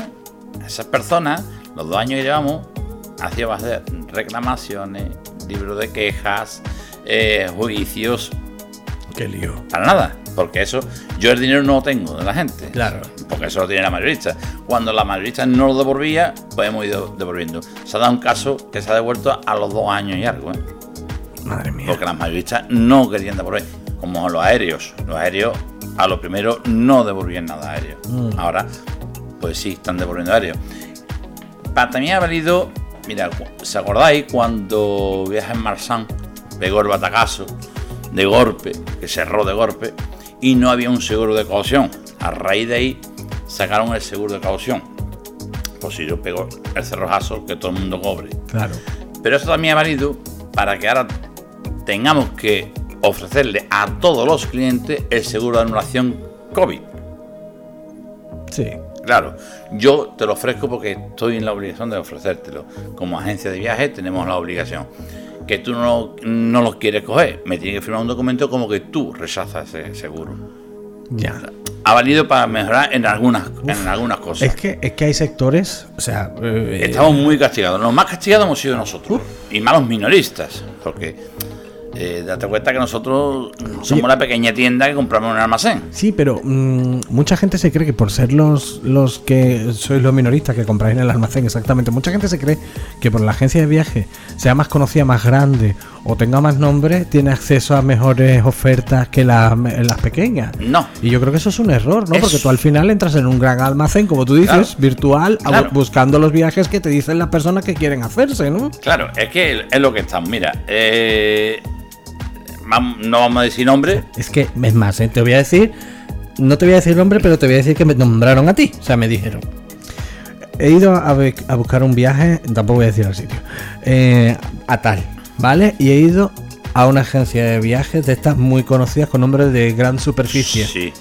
esas personas, los 2 años que llevamos, ha sido base de reclamaciones, libros de quejas, juicios. Qué lío. Para nada, porque eso, yo el dinero no lo tengo de la gente. Claro. Porque eso lo tiene la mayorista. Cuando la mayorista no lo devolvía, pues hemos ido devolviendo. Se ha dado un caso que se ha devuelto a los 2 años y algo, ¿eh? Madre mía. Porque las mayoristas no querían devolver. Como los aéreos. Los aéreos, a lo primero, no devolvían nada aéreo. Ahora, pues sí, están devolviendo aéreo. También ha valido, mira, ¿se acordáis cuando Viajes Marsan pegó el batacazo de golpe, que cerró de golpe, y no había un seguro de caución? A raíz de ahí sacaron el seguro de caución. Pues si yo pego el cerrojazo, que todo el mundo cobre. Claro. Pero eso también ha valido para que ahora tengamos que ofrecerle a todos los clientes el seguro de anulación COVID. Sí. Claro, yo te lo ofrezco porque estoy en la obligación de ofrecértelo. Como agencia de viajes tenemos la obligación. Que tú no lo quieres coger, me tienes que firmar un documento como que tú rechazas ese seguro. Ya. Ha valido para mejorar en algunas cosas. Es que hay sectores, o sea... estamos muy castigados. Los más castigados hemos sido nosotros. Y malos minoristas. Porque date cuenta que nosotros somos la pequeña tienda que compramos en un almacén. Sí, pero mucha gente se cree que por ser los que sois los minoristas que compráis en el almacén, exactamente, mucha gente se cree que por la agencia de viaje sea más conocida, más grande o tenga más nombre, tiene acceso a mejores ofertas que las pequeñas. No. Y yo creo que eso es un error, ¿no? Porque tú al final entras en un gran almacén, como tú dices, claro, virtual, claro, buscando los viajes que te dicen las personas que quieren hacerse, ¿no? Claro, es que es lo que estamos. Mira, no vamos a decir nombre. Es que, es más, te voy a decir, no te voy a decir nombre, pero te voy a decir que me nombraron a ti. O sea, me dijeron. He ido a buscar un viaje, tampoco voy a decir el sitio, a tal, ¿vale? Y he ido a una agencia de viajes de estas muy conocidas con nombre de gran superficie. Sí.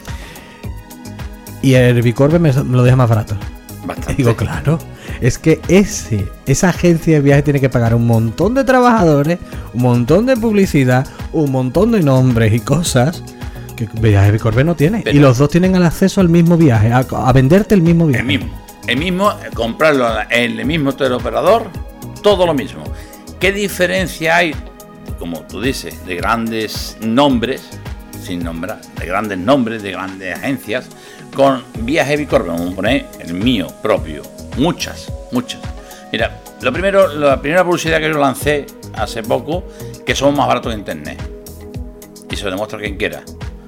Y el Bicorbe me lo deja más barato. Bastante. Digo, claro. Es que esa agencia de viaje tiene que pagar un montón de trabajadores, un montón de publicidad, un montón de nombres y cosas que Viajes Bicorbe no tiene. Pero, y los dos tienen el acceso al mismo viaje, a venderte el mismo viaje. El mismo, comprarlo en el mismo teleoperador, todo lo mismo. ¿Qué diferencia hay, como tú dices, de grandes nombres, sin nombrar, de grandes nombres, de grandes agencias, con Viajes Bicorbe? Vamos a poner el mío propio. Muchas. Mira, la primera publicidad que yo lancé hace poco, que somos más baratos que internet. Y se lo demuestra quien quiera.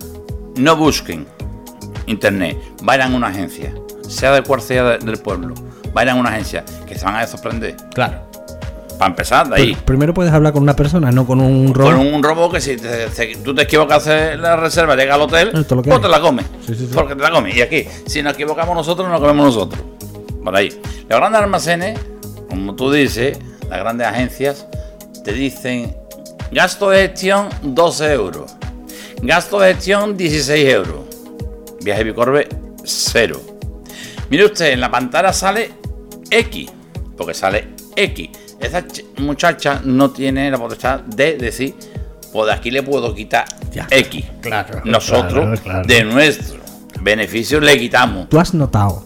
No busquen internet, vayan a una agencia, sea de cual sea del pueblo, vayan a una agencia, que se van a sorprender. Claro. Para empezar, de ahí. Pero primero puedes hablar con una persona, no con un robot. Con un robot que si tú te equivocas en la reserva, llega al hotel, pues te la comes. Sí. Porque te la comes. Y aquí, si nos equivocamos nosotros, nos comemos nosotros. Por ahí. Los grandes almacenes, como tú dices, las grandes agencias, te dicen gasto de gestión 12 euros. Gasto de gestión 16 euros. Viaje Bicorbe 0. Mire usted, en la pantalla sale X, porque sale X. Esa muchacha no tiene la potestad de decir, pues de aquí le puedo quitar ya. X. Claro. Nosotros, claro. De nuestro beneficio le quitamos. ¿Tú has notado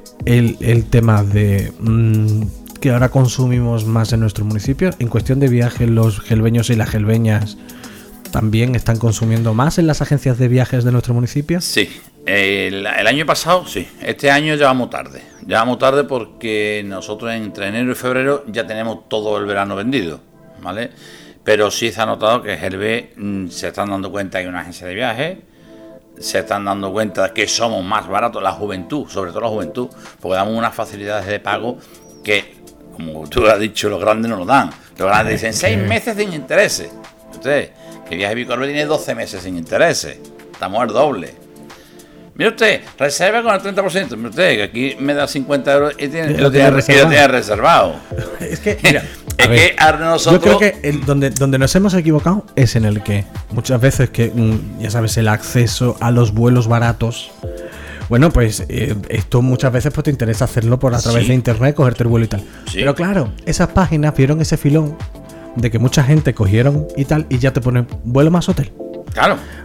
el tema de que ahora consumimos más en nuestro municipio? En cuestión de viajes, los gelbeños y las gelbeñas también están consumiendo más en las agencias de viajes de nuestro municipio. Sí, el año pasado sí, este año ya vamos tarde. Ya vamos tarde porque nosotros entre enero y febrero ya tenemos todo el verano vendido, ¿vale? Pero sí se ha notado que Gelbe se están dando cuenta que hay una agencia de viajes, se están dando cuenta que somos más baratos, la juventud, sobre todo la juventud, porque damos unas facilidades de pago que, como tú has dicho, los grandes no lo dan. Los grandes dicen 6 meses sin intereses. Usted, que Viaje Bicorbe tiene 12 meses sin intereses. Estamos al doble. Mire usted, reserva con el 30%. Mire usted, que aquí me da 50 euros y lo tiene reservado. Es que, mira, que nosotros... Yo creo que donde nos hemos equivocado es en el que muchas veces que, ya sabes, el acceso a los vuelos baratos. Bueno, pues esto muchas veces pues te interesa hacerlo a través de internet, cogerte el vuelo y tal. Sí. Pero claro, esas páginas vieron ese filón de que mucha gente cogieron y tal, y ya te ponen vuelo más hotel. Claro.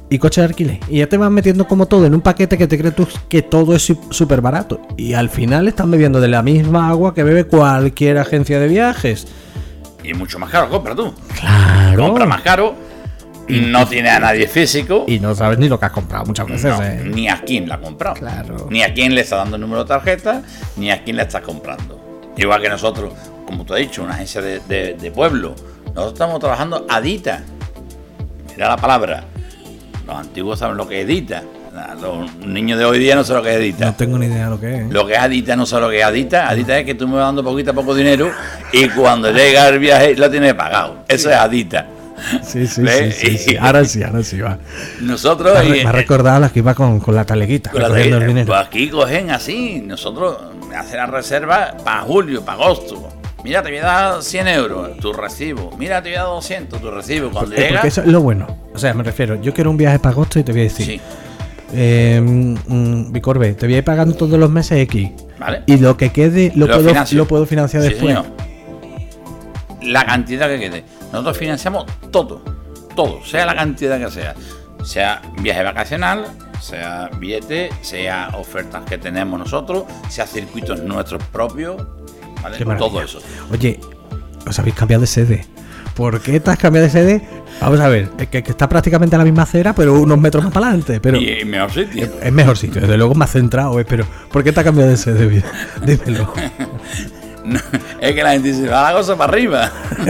y coche de alquiler. Y ya te vas metiendo como todo en un paquete que te crees tú que todo es súper barato. Y al final están bebiendo de la misma agua que bebe cualquier agencia de viajes. Y mucho más caro compra tú. Claro. Compra más caro, no tiene a nadie físico. Y no sabes ni lo que has comprado muchas veces. No, ni a quién la ha comprado. Claro. Ni a quién le está dando el número de tarjeta, ni a quién la está comprando. Igual que nosotros, como tú has dicho, una agencia de pueblo. Nosotros estamos trabajando adita. Mira la palabra. Los antiguos saben lo que es edita. Los niños de hoy día no saben lo que es edita. No tengo ni idea de lo que es. Lo que es adita no sé lo que es adita. Adita es que tú me vas dando poquito a poco dinero y cuando llega el viaje lo tienes pagado. Eso es adita. Sí. Ahora sí va. Nosotros... Me ha recordado la que iba con la taleguita. Con la taleguita. El dinero. Pues aquí cogen así. Nosotros hacen la reserva para julio, para agosto. Mira, te voy a dar 100 euros, tu recibo. Mira, te voy a dar 200, tu recibo. Cuando llega... Porque eso es lo bueno. O sea, me refiero, yo quiero un viaje para agosto y te voy a decir... Sí. Bicorbe, te voy a ir pagando todos los meses X. ¿Vale? Y lo que quede lo puedo financiar sí, después. Señor. La cantidad que quede. Nosotros financiamos todo, sea la cantidad que sea. Sea viaje vacacional, sea billete, sea ofertas que tenemos nosotros, sea circuitos nuestros propios, ¿vale? Todo eso. Oye, os habéis cambiado de sede. ¿Por qué te has cambiado de sede? Vamos a ver, es que está prácticamente en la misma acera, pero unos metros más para adelante. Pero y es mejor sitio. Es mejor sitio, desde luego más centrado, pero ¿por qué te has cambiado de sede? Dímelo. No, es que la gente dice, va la cosa para arriba.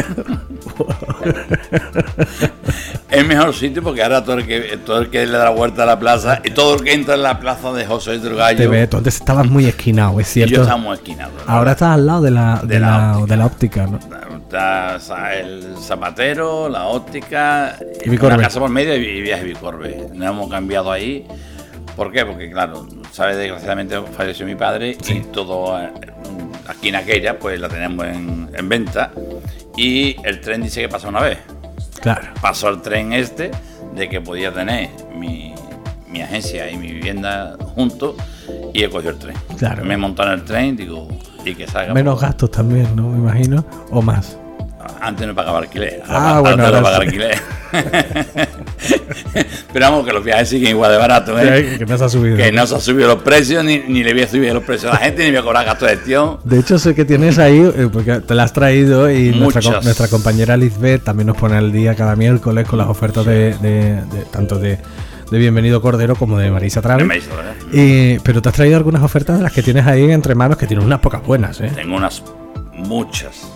Es mejor sitio porque ahora todo el que le da la vuelta a la plaza y todo el que entra en la plaza de José del Gallo. Te ves, tú antes estabas muy esquinado, es cierto. Yo estaba muy esquinado. Ahora estás al lado de la óptica, ¿no? Está el zapatero, la óptica, y una casa por medio y viaje Bicorbe. Nos hemos cambiado ahí. ¿Por qué? Porque claro, sabes, desgraciadamente falleció mi padre y todo aquí en aquella pues la tenemos en venta y el tren dice que pasó una vez. Claro. Pasó el tren de que podía tener mi agencia y mi vivienda juntos y he cogido el tren. Claro. Me he montado en el tren, digo, y que salga. Menos gastos también, ¿no? Me imagino, o más. Antes no pagaba alquiler. Bueno, ahora no pagaba alquiler. Pero vamos, que los viajes siguen igual de baratos, ¿eh? Que no se ha subido. Que no se han subido los precios, ni le voy a subir los precios a la gente, ni voy a cobrar gastos de gestión. De hecho, sé que tienes ahí, porque te la has traído y nuestra compañera Lisbeth también nos pone al día cada miércoles con las ofertas tanto de Bienvenido Cordero como de Marisa Travis. Pero te has traído algunas ofertas de las que tienes ahí entre manos, que tienes unas pocas buenas, ¿eh? Tengo muchas.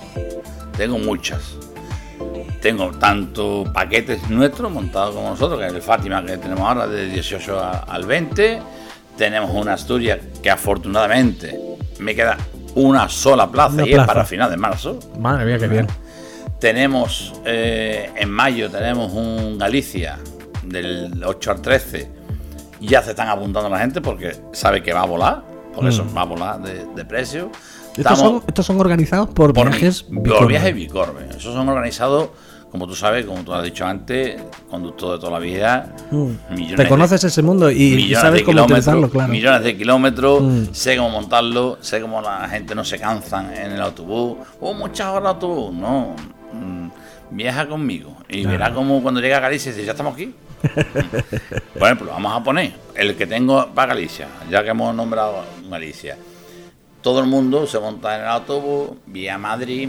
Tengo tanto paquetes nuestros montados como nosotros, que es el Fátima que tenemos ahora de 18 al 20. Tenemos una Asturias que afortunadamente me queda una sola plaza y es para final de marzo. Madre mía, qué bien. Tenemos en mayo tenemos un Galicia del 8 al 13. Ya se están apuntando la gente porque sabe que va a volar, por eso va a volar de precio. ¿Estos son organizados por viajes Bicorbe? Por viajes Bicorbe. Esos son organizados, como tú sabes, como tú has dicho antes, conductor de toda la vida. Te conoces ese mundo y sabes cómo utilizarlo, claro. Millones de kilómetros, sé cómo montarlo, sé cómo la gente no se cansa en el autobús. Muchas horas de autobús, no. Viaja conmigo y verá cómo cuando llega a Galicia dice, ya estamos aquí. Por ejemplo, vamos a poner el que tengo para Galicia, ya que hemos nombrado Galicia. Todo el mundo se monta en el autobús, vía Madrid,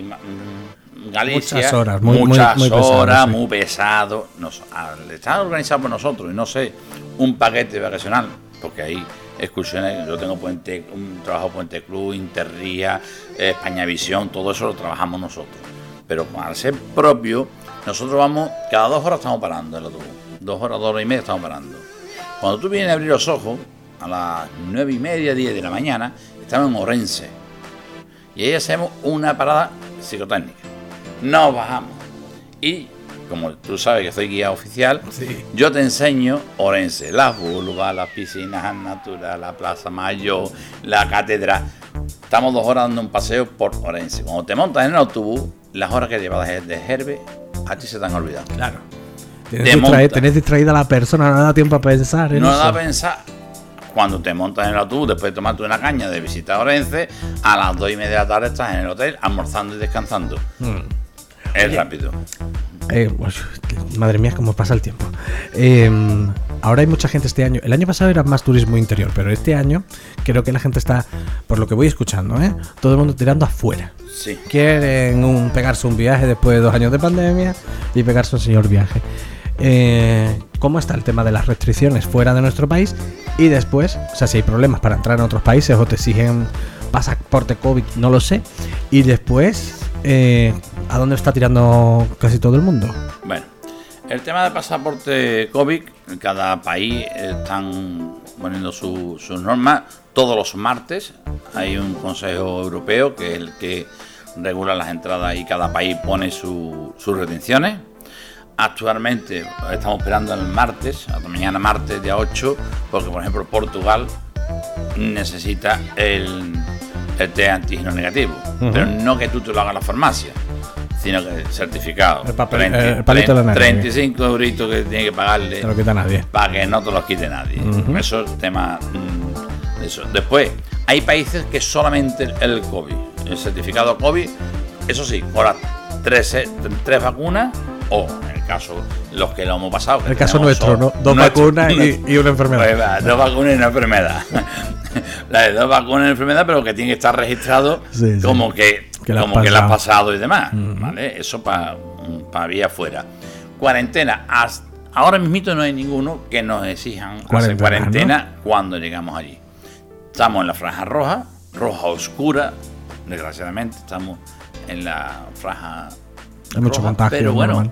Galicia. Muchas horas, muy pesado. Está organizado por nosotros y no sé, un paquete vacacional, porque hay excursiones, yo tengo un trabajo Puente Club, Interría, Españavisión, todo eso lo trabajamos nosotros. Pero al ser propio, nosotros vamos, cada 2 horas estamos parando el autobús. 2 horas, 2 horas y media estamos parando. Cuando tú vienes a abrir los ojos, a las 9:30, 10 de la mañana, estamos en Orense. Y ahí hacemos una parada psicotécnica. Nos bajamos. Y, como tú sabes que soy guía oficial, yo te enseño Orense. Las vulvas, las piscinas naturales, la Plaza Mayor, la catedral. Estamos 2 horas dando un paseo por Orense. Cuando te montas en el autobús, las horas que llevas de Herbe, a ti se te han olvidado. Claro. Tenés distraída a la persona, no da tiempo a pensar en eso. No da a pensar. Cuando te montas en el autobús, después de tomarte una caña de visita a Orense, a las 2:30 de la tarde estás en el hotel almorzando y descansando. Es rápido. Pues, madre mía, cómo pasa el tiempo. Ahora hay mucha gente este año. El año pasado era más turismo interior, pero este año creo que la gente está, por lo que voy escuchando, todo el mundo tirando afuera. Sí. Quieren pegarse un viaje después de 2 años de pandemia y pegarse un señor viaje. ¿Cómo está el tema de las restricciones fuera de nuestro país? Y después, o sea, si hay problemas para entrar en otros países o te exigen pasaporte COVID, no lo sé. Y después, ¿a dónde está tirando casi todo el mundo? Bueno, el tema del pasaporte COVID, en cada país están poniendo sus normas. Todos los martes hay un Consejo Europeo que es el que regula las entradas y cada país pone sus retenciones. Actualmente estamos esperando el martes, hasta mañana martes, día 8, porque por ejemplo Portugal necesita el test antígeno negativo, pero no que tú te lo hagas en la farmacia, sino que certificado. El palito de la nariz. 35 euritos que tiene que pagarle. Te lo quita nadie. Para que no te lo quite nadie. Eso es tema de eso. Después, hay países que solamente el COVID, el certificado COVID, eso sí, por las 3 vacunas o en el caso los que lo hemos pasado. El caso nuestro, ¿no? 2 vacunas y una enfermedad. Pues, 2 vacunas y una enfermedad. La de 2 vacunas y una enfermedad, pero que tiene que estar registrado como que la ha pasado y demás. ¿Vale? Eso para vía afuera. Cuarentena. Ahora mismito no hay ninguno que nos exijan hacer cuarentena, ¿no? Cuando llegamos allí. Estamos en la franja roja oscura. Desgraciadamente estamos en la franja hay mucho contagio, pero bueno,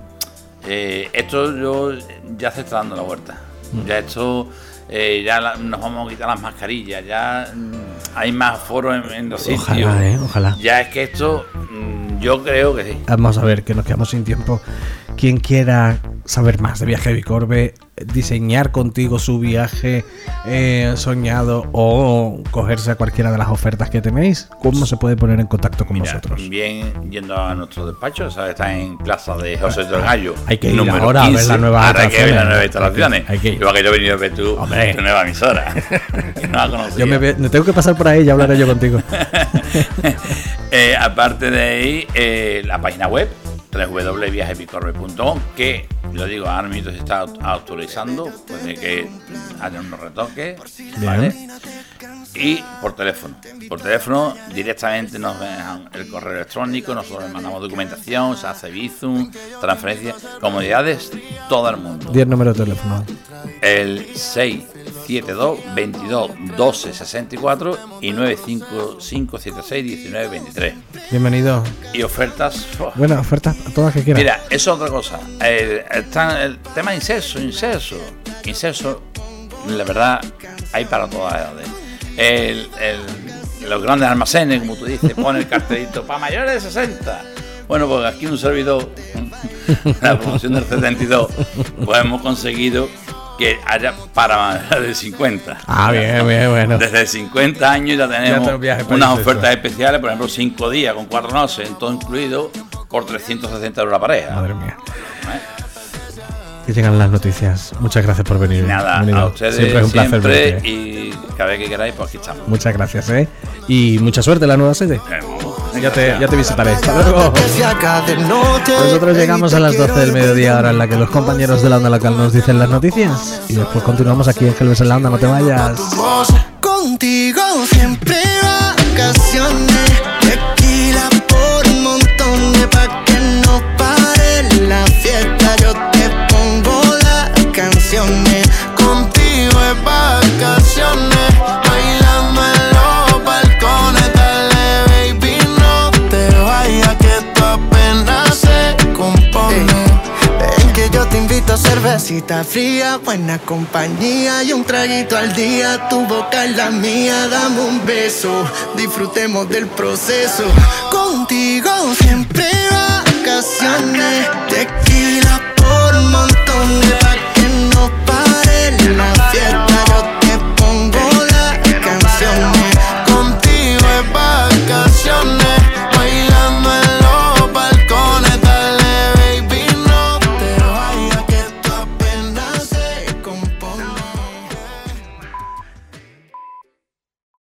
esto ya se está dando la vuelta. Ya esto, nos vamos a quitar las mascarillas, ya hay más foro en los sitios. Ojalá. Ya es que esto, yo creo que sí. Vamos a ver, que nos quedamos sin tiempo. Quien quiera saber más de Viaje Bicorbe, diseñar contigo su viaje soñado o cogerse a cualquiera de las ofertas que tenéis, ¿cómo se puede poner en contacto con vosotros? Bien, yendo a nuestro despacho, ¿sabes? Está en Plaza de José del Gallo. Hay que ir ahora 15, a ver las nuevas instalaciones. Hay que ver las nuevas instalaciones. Hay que ir. Igual que yo he venido a ver tu nueva emisora. Que no la conocía. Yo me tengo que pasar por ahí y hablaré yo contigo. Aparte de ahí, la página web www.viajesbicorbe.com, que lo digo, ahora mismo se está actualizando, puede que haya unos retoques, ¿vale? Y por teléfono directamente nos dejan el correo electrónico, nosotros les mandamos documentación, se hace Bizum, transferencia, comodidades, todo el mundo. 10 números de teléfono. El 672 22 12 64 y 95576 19 23. Bienvenido. Y ofertas. Bueno, ofertas todas que quieras. Mira, eso es otra cosa. El tema de inserso, la verdad, hay para todas las edades. Los grandes almacenes, como tú dices, pone el cartelito para mayores de 60. Bueno, pues aquí un servidor, la promoción del 72, pues hemos conseguido que haya para mayores de 50. Bien, bueno. Desde 50 años ya tenemos unas ofertas especiales, por ejemplo, 5 días con 4 noches, en todo incluido, por 360 euros la pareja. Madre mía. Que llegan las noticias. Muchas gracias por venir. Nada, a ustedes siempre es un placer verte. Y cada vez que queráis, pues aquí estamos. Muchas gracias, y mucha suerte en la nueva sede. Ya te visitaré. Hasta luego. Nosotros llegamos a las 12 del mediodía, hora en la que los compañeros de la onda local nos dicen las noticias. Y después continuamos aquí en Gelbes en la Onda. No te vayas. Contigo siempre vacaciones. Tequila por un montón de pa' que no pare la fiesta. Yo te pongo las canciones. Contigo es vacaciones. Bailando en los balcones. Dale, baby, no te vayas, que esto apenas se compone. Ven que yo te invito a cervecita fría, buena compañía y un traguito al día. Tu boca es la mía, dame un beso, disfrutemos del proceso. Contigo siempre vacaciones. Tequila por un montón de vacaciones.